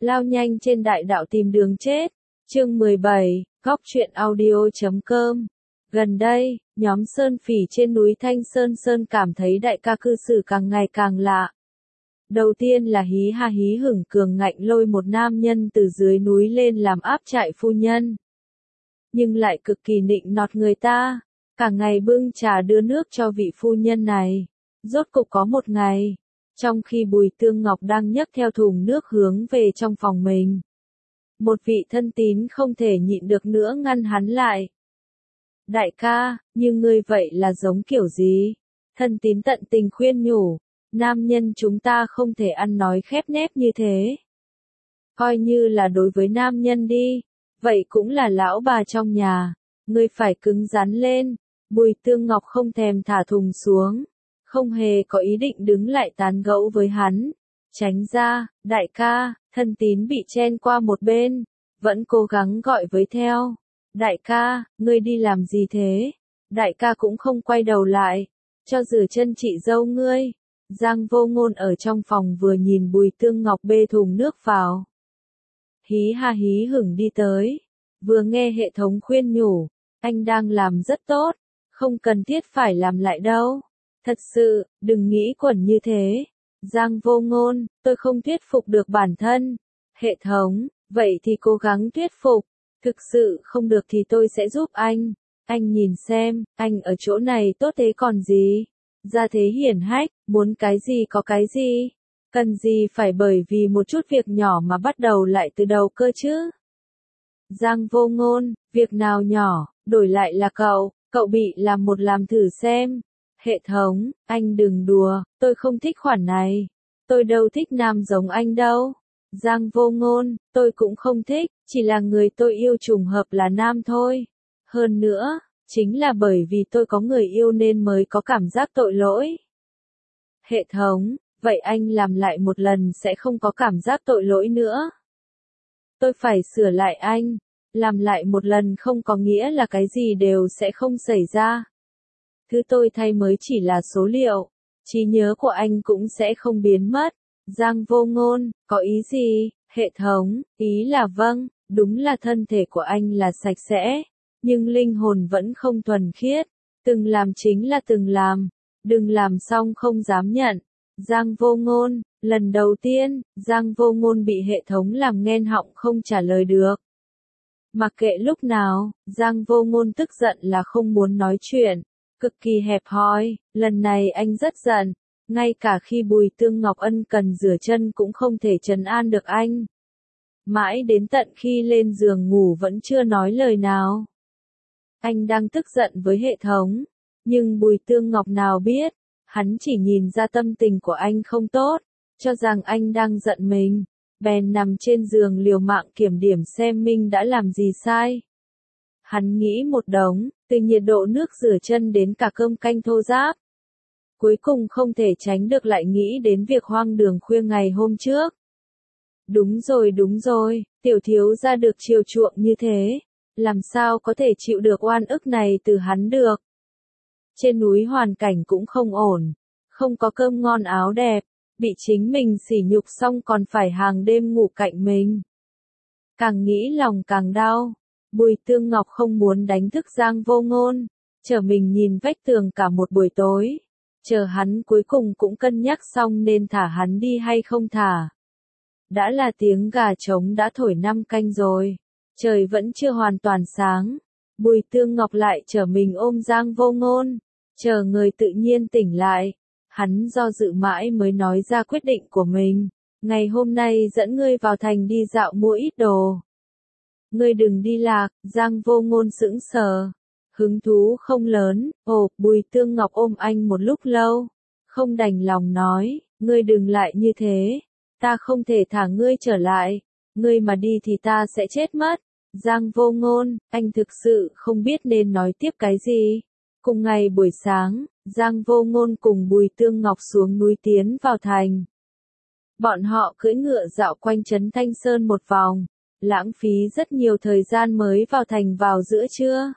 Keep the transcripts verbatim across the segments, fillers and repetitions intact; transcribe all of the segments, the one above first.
lao nhanh trên đại đạo tìm đường chết. Chương mười bảy, góc truyện audio chấm com. Gần đây, nhóm Sơn Phỉ trên núi Thanh Sơn Sơn cảm thấy đại ca cư xử càng ngày càng lạ. Đầu tiên là hí ha hí hửng cường ngạnh lôi một nam nhân từ dưới núi lên làm áp trại phu nhân. Nhưng lại cực kỳ nịnh nọt người ta, cả ngày bưng trà đưa nước cho vị phu nhân này. Rốt cục có một ngày, trong khi Bùi Tương Ngọc đang nhấc theo thùng nước hướng về trong phòng mình, một vị thân tín không thể nhịn được nữa ngăn hắn lại. Đại ca, như ngươi vậy là giống kiểu gì? Thân tín tận tình khuyên nhủ, nam nhân chúng ta không thể ăn nói khép nép như thế. Coi như là đối với nam nhân đi, vậy cũng là lão bà trong nhà, ngươi phải cứng rắn lên. Bùi Tương Ngọc không thèm thả thùng xuống, không hề có ý định đứng lại tán gẫu với hắn. Tránh ra, đại ca, thân tín bị chen qua một bên, vẫn cố gắng gọi với theo. Đại ca, ngươi đi làm gì thế? Đại ca cũng không quay đầu lại, cho rửa chân chị dâu ngươi. Giang Vô Ngôn ở trong phòng vừa nhìn Bùi Tương Ngọc bê thùng nước vào, hí ha hí hửng đi tới, vừa nghe hệ thống khuyên nhủ, anh đang làm rất tốt, không cần thiết phải làm lại đâu. Thật sự, đừng nghĩ quẩn như thế. Giang Vô Ngôn, tôi không thuyết phục được bản thân. Hệ thống, vậy thì cố gắng thuyết phục. Thực sự không được thì tôi sẽ giúp anh. Anh nhìn xem, anh ở chỗ này tốt thế còn gì. Gia thế hiển hách, muốn cái gì có cái gì. Cần gì phải bởi vì một chút việc nhỏ mà bắt đầu lại từ đầu cơ chứ. Giang Vô Ngôn, việc nào nhỏ, đổi lại là cậu, cậu bị làm một làm thử xem. Hệ thống, anh đừng đùa, tôi không thích khoản này. Tôi đâu thích nam giống anh đâu. Giang Vô Ngôn, tôi cũng không thích, chỉ là người tôi yêu trùng hợp là nam thôi. Hơn nữa, chính là bởi vì tôi có người yêu nên mới có cảm giác tội lỗi. Hệ thống, vậy anh làm lại một lần sẽ không có cảm giác tội lỗi nữa. Tôi phải sửa lại anh. Làm lại một lần không có nghĩa là cái gì đều sẽ không xảy ra. Thứ tôi thay mới chỉ là số liệu, trí nhớ của anh cũng sẽ không biến mất. Giang Vô Ngôn, có ý gì? Hệ thống, ý là vâng, đúng là thân thể của anh là sạch sẽ, nhưng linh hồn vẫn không thuần khiết. Từng làm chính là từng làm, đừng làm xong không dám nhận. Giang Vô Ngôn, lần đầu tiên, Giang Vô Ngôn bị hệ thống làm nghẹn họng không trả lời được. Mặc kệ lúc nào, Giang Vô Ngôn tức giận là không muốn nói chuyện. Cực kỳ hẹp hòi, lần này anh rất giận, ngay cả khi Bùi Tương Ngọc ân cần rửa chân cũng không thể trấn an được anh. Mãi đến tận khi lên giường ngủ vẫn chưa nói lời nào. Anh đang tức giận với hệ thống, nhưng Bùi Tương Ngọc nào biết, hắn chỉ nhìn ra tâm tình của anh không tốt, cho rằng anh đang giận mình, bèn nằm trên giường liều mạng kiểm điểm xem mình đã làm gì sai. Hắn nghĩ một đống, từ nhiệt độ nước rửa chân đến cả cơm canh thô ráp. Cuối cùng không thể tránh được lại nghĩ đến việc hoang đường khuya ngày hôm trước. Đúng rồi đúng rồi, tiểu thiếu gia được chiều chuộng như thế, làm sao có thể chịu được oan ức này từ hắn được. Trên núi hoàn cảnh cũng không ổn, không có cơm ngon áo đẹp, bị chính mình sỉ nhục xong còn phải hàng đêm ngủ cạnh mình. Càng nghĩ lòng càng đau. Bùi Tương Ngọc không muốn đánh thức Giang Vô Ngôn, chờ mình nhìn vách tường cả một buổi tối, chờ hắn cuối cùng cũng cân nhắc xong nên thả hắn đi hay không thả. Đã là tiếng gà trống đã thổi năm canh rồi, trời vẫn chưa hoàn toàn sáng, Bùi Tương Ngọc lại chờ mình ôm Giang Vô Ngôn, chờ người tự nhiên tỉnh lại, hắn do dự mãi mới nói ra quyết định của mình, ngày hôm nay dẫn ngươi vào thành đi dạo mua ít đồ. Ngươi đừng đi lạc. Giang Vô Ngôn sững sờ, hứng thú không lớn. Ồ, Bùi Tương Ngọc ôm anh một lúc lâu, không đành lòng nói, ngươi đừng lại như thế, ta không thể thả ngươi trở lại, ngươi mà đi thì ta sẽ chết mất. Giang Vô Ngôn, anh thực sự không biết nên nói tiếp cái gì. Cùng ngày buổi sáng, Giang Vô Ngôn cùng Bùi Tương Ngọc xuống núi tiến vào thành. Bọn họ cưỡi ngựa dạo quanh trấn Thanh Sơn một vòng, lãng phí rất nhiều thời gian mới vào thành vào giữa trưa.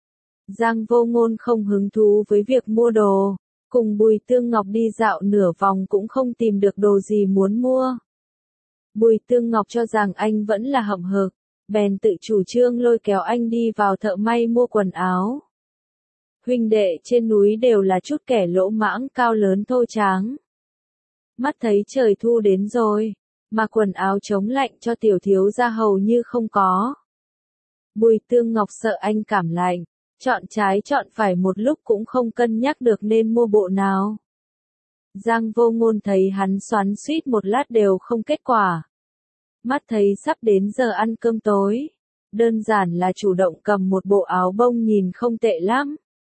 Giang Vô Ngôn không hứng thú với việc mua đồ, cùng Bùi Tương Ngọc đi dạo nửa vòng cũng không tìm được đồ gì muốn mua. Bùi Tương Ngọc cho rằng anh vẫn là hậm hực, bèn tự chủ trương lôi kéo anh đi vào thợ may mua quần áo. Huynh đệ trên núi đều là chút kẻ lỗ mãng cao lớn thô tráng. Mắt thấy trời thu đến rồi, mà quần áo chống lạnh cho tiểu thiếu gia hầu như không có. Bùi Tương Ngọc sợ anh cảm lạnh, chọn trái chọn phải một lúc cũng không cân nhắc được nên mua bộ nào. Giang Vô Ngôn thấy hắn xoắn xuýt một lát đều không kết quả. Mắt thấy sắp đến giờ ăn cơm tối, đơn giản là chủ động cầm một bộ áo bông nhìn không tệ lắm.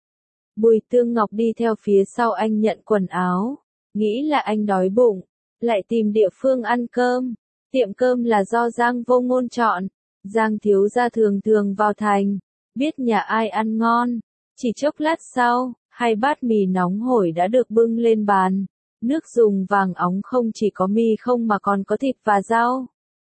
Bùi Tương Ngọc đi theo phía sau anh nhận quần áo, nghĩ là anh đói bụng, lại tìm địa phương ăn cơm. Tiệm cơm là do Giang Vô Ngôn chọn, Giang thiếu gia thường thường vào thành, biết nhà ai ăn ngon. Chỉ chốc lát sau, hai bát mì nóng hổi đã được bưng lên bàn, nước dùng vàng óng không chỉ có mì không mà còn có thịt và rau.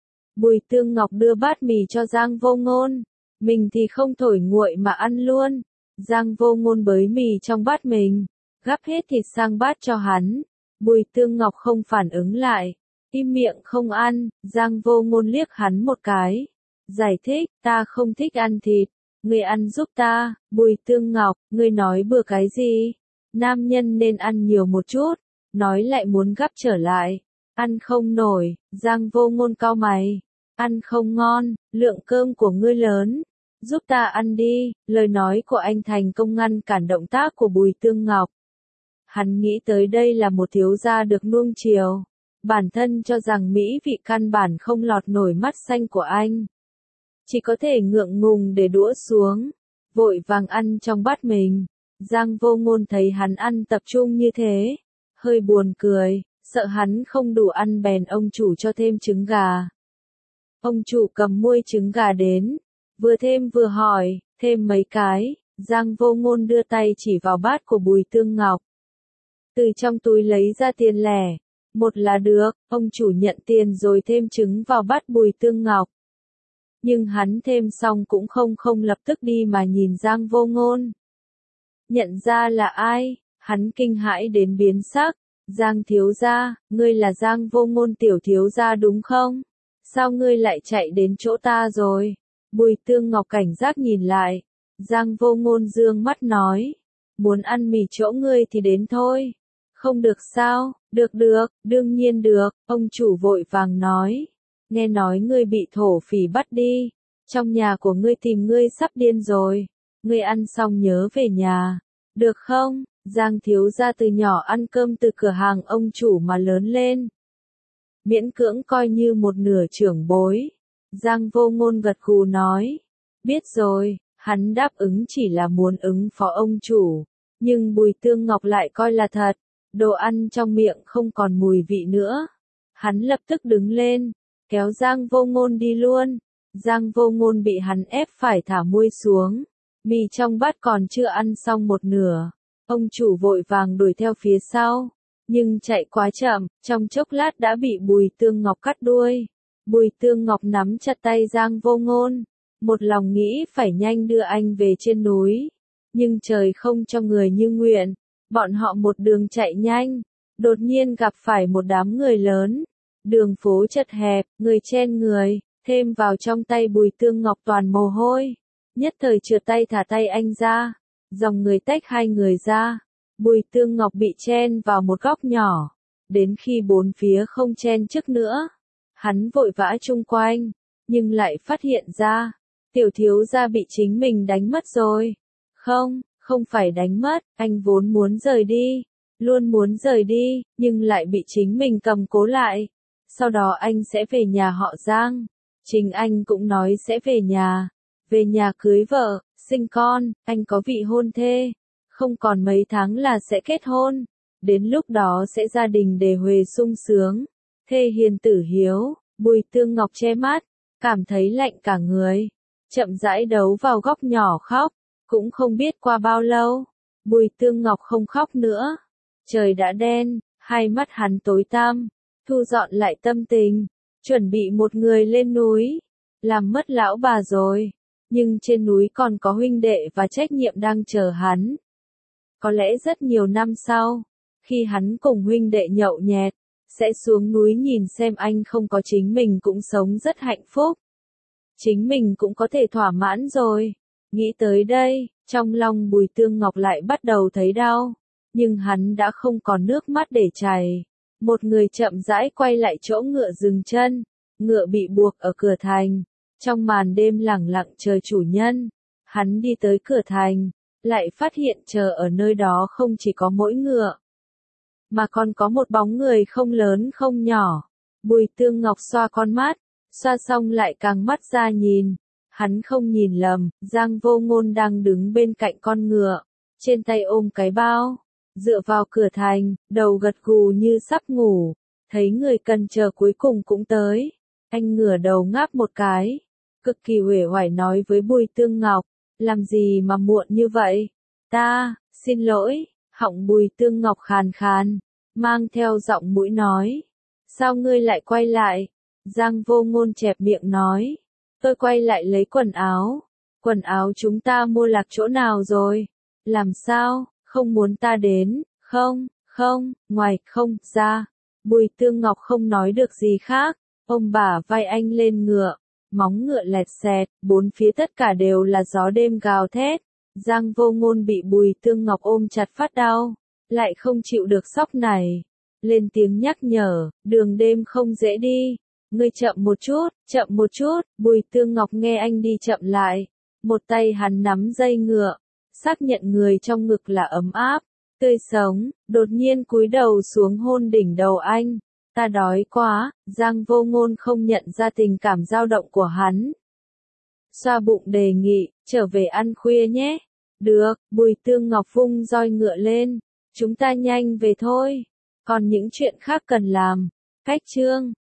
Bùi Tương Ngọc đưa bát mì cho Giang Vô Ngôn, mình thì không thổi nguội mà ăn luôn. Giang Vô Ngôn bới mì trong bát mình, gắp hết thịt sang bát cho hắn. Bùi Tương Ngọc không phản ứng lại, im miệng không ăn. Giang Vô Ngôn liếc hắn một cái, giải thích, ta không thích ăn thịt, ngươi ăn giúp ta. Bùi Tương Ngọc, ngươi nói bừa cái gì? Nam nhân nên ăn nhiều một chút, nói lại muốn gắp trở lại, ăn không nổi. Giang Vô Ngôn cau mày, ăn không ngon, lượng cơm của ngươi lớn, giúp ta ăn đi. Lời nói của anh thành công ngăn cản động tác của Bùi Tương Ngọc. Hắn nghĩ tới đây là một thiếu gia được nuông chiều, bản thân cho rằng mỹ vị căn bản không lọt nổi mắt xanh của anh. Chỉ có thể ngượng ngùng để đũa xuống, vội vàng ăn trong bát mình. Giang Vô Ngôn thấy hắn ăn tập trung như thế, hơi buồn cười, sợ hắn không đủ ăn bèn ông chủ cho thêm trứng gà. Ông chủ cầm muôi trứng gà đến, vừa thêm vừa hỏi, thêm mấy cái. Giang Vô Ngôn đưa tay chỉ vào bát của Bùi Tương Ngọc. Từ trong túi lấy ra tiền lẻ, một là được. Ông chủ nhận tiền rồi thêm trứng vào bát Bùi Tương Ngọc. Nhưng hắn thêm xong cũng không không lập tức đi mà nhìn Giang Vô Ngôn. Nhận ra là ai, hắn kinh hãi đến biến sắc. Giang thiếu gia, ngươi là Giang Vô Ngôn tiểu thiếu gia đúng không? Sao ngươi lại chạy đến chỗ ta rồi? Bùi Tương Ngọc cảnh giác nhìn lại. Giang Vô Ngôn dương mắt nói, muốn ăn mì chỗ ngươi thì đến thôi. Không được sao? Được được, đương nhiên được. Ông chủ vội vàng nói, nghe nói ngươi bị thổ phỉ bắt đi, trong nhà của ngươi tìm ngươi sắp điên rồi, ngươi ăn xong nhớ về nhà, được không? Giang thiếu gia từ nhỏ ăn cơm từ cửa hàng ông chủ mà lớn lên, miễn cưỡng coi như một nửa trưởng bối. Giang Vô Ngôn gật gù nói, biết rồi. Hắn đáp ứng chỉ là muốn ứng phó ông chủ, nhưng Bùi Tương Ngọc lại coi là thật, đồ ăn trong miệng không còn mùi vị nữa. Hắn lập tức đứng lên, kéo Giang Vô Ngôn đi luôn. Giang Vô Ngôn bị hắn ép phải thả muôi xuống, mì trong bát còn chưa ăn xong một nửa. Ông chủ vội vàng đuổi theo phía sau, nhưng chạy quá chậm, trong chốc lát đã bị Bùi Tương Ngọc cắt đuôi. Bùi Tương Ngọc nắm chặt tay Giang Vô Ngôn, một lòng nghĩ phải nhanh đưa anh về trên núi. Nhưng trời không cho người như nguyện, bọn họ một đường chạy nhanh, đột nhiên gặp phải một đám người lớn. Đường phố chật hẹp, người chen người, thêm vào trong tay Bùi Tương Ngọc toàn mồ hôi. Nhất thời trượt tay thả tay anh ra, dòng người tách hai người ra. Bùi Tương Ngọc bị chen vào một góc nhỏ, đến khi bốn phía không chen chúc nữa, hắn vội vã chung quanh, nhưng lại phát hiện ra, tiểu thiếu gia bị chính mình đánh mất rồi. Không, không phải đánh mất, anh vốn muốn rời đi, luôn muốn rời đi, nhưng lại bị chính mình cầm cố lại. Sau đó anh sẽ về nhà họ Giang, chính anh cũng nói sẽ về nhà, về nhà cưới vợ, sinh con. Anh có vị hôn thê, không còn mấy tháng là sẽ kết hôn, đến lúc đó sẽ gia đình đề huề sung sướng, thê hiền tử hiếu. Bùi Tương Ngọc che mắt, cảm thấy lạnh cả người, chậm rãi đấu vào góc nhỏ khóc. Cũng không biết qua bao lâu, Bùi Tương Ngọc không khóc nữa. Trời đã đen, hai mắt hắn tối tăm, thu dọn lại tâm tình, chuẩn bị một người lên núi, làm mất lão bà rồi. Nhưng trên núi còn có huynh đệ và trách nhiệm đang chờ hắn. Có lẽ rất nhiều năm sau, khi hắn cùng huynh đệ nhậu nhẹt, sẽ xuống núi nhìn xem anh không có chính mình cũng sống rất hạnh phúc. Chính mình cũng có thể thỏa mãn rồi. Nghĩ tới đây, trong lòng Bùi Tương Ngọc lại bắt đầu thấy đau, nhưng hắn đã không còn nước mắt để chảy. Một người chậm rãi quay lại chỗ ngựa dừng chân, ngựa bị buộc ở cửa thành, trong màn đêm lặng lặng chờ chủ nhân. Hắn đi tới cửa thành, lại phát hiện chờ ở nơi đó không chỉ có mỗi ngựa, mà còn có một bóng người không lớn không nhỏ. Bùi Tương Ngọc xoa con mắt, xoa xong lại càng mắt ra nhìn. Hắn không nhìn lầm, Giang Vô Ngôn đang đứng bên cạnh con ngựa, trên tay ôm cái bao, dựa vào cửa thành, đầu gật gù như sắp ngủ. Thấy người cần chờ cuối cùng cũng tới, anh ngửa đầu ngáp một cái, cực kỳ uể oải nói với Bùi Tương Ngọc, làm gì mà muộn như vậy? Ta, xin lỗi, họng Bùi Tương Ngọc khàn khàn, mang theo giọng mũi nói. Sao ngươi lại quay lại? Giang Vô Ngôn chẹp miệng nói. Tôi quay lại lấy quần áo. Quần áo chúng ta mua lạc chỗ nào rồi? Làm sao, không muốn ta đến? Không, không, ngoài, không, ra. Bùi Tương Ngọc không nói được gì khác, ôm bả vai anh lên ngựa, móng ngựa lẹt xẹt, bốn phía tất cả đều là gió đêm gào thét. Giang Vô Ngôn bị Bùi Tương Ngọc ôm chặt phát đau, lại không chịu được sóc này. Lên tiếng nhắc nhở, đường đêm không dễ đi. Ngươi chậm một chút, chậm một chút. Bùi Tương Ngọc nghe anh đi chậm lại, một tay hắn nắm dây ngựa, xác nhận người trong ngực là ấm áp, tươi sống, đột nhiên cúi đầu xuống hôn đỉnh đầu anh. Ta đói quá. Giang Vô Ngôn không nhận ra tình cảm dao động của hắn. Xoa bụng đề nghị, trở về ăn khuya nhé. Được, Bùi Tương Ngọc vung roi ngựa lên. Chúng ta nhanh về thôi. Còn những chuyện khác cần làm. Cách chương